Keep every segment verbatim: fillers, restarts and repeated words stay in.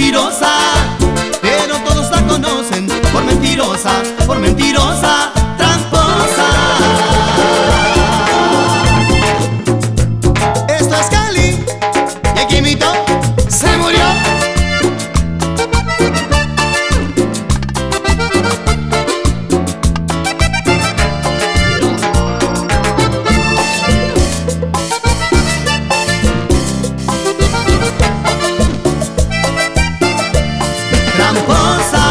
mentirosa, pero todos la conocen por mentirosa, por mentirosa, tramposa. Esto es Cali y aquí Mito se murió. Tramposa,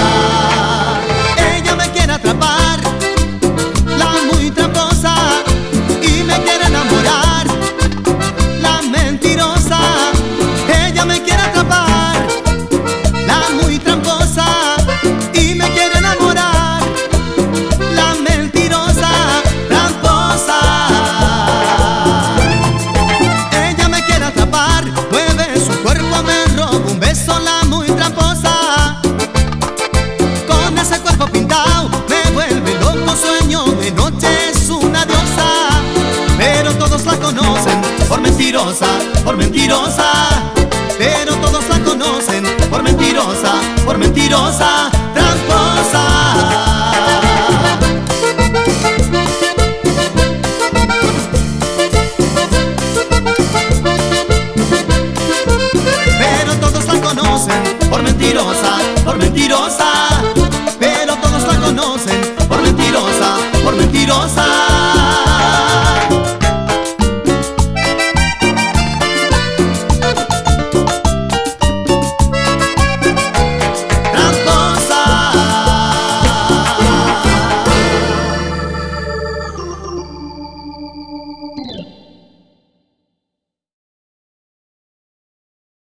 ella me quiere atrapar, la muy tramposa, y me quiere enamorar. La mentirosa, ella me quiere atrapar, la muy tramposa, y me quiere enamorar. La mentirosa, tramposa, ella me quiere atrapar, mueve su cuerpo, me roba un beso. La muy tramposa, con ese cuerpo pintado, me vuelve loco, sueño de noche, es una diosa, pero todos la conocen por mentirosa, por mentirosa, pero todos la conocen por mentirosa, por mentirosa, tramposa. Pero todos la conocen por mentirosa.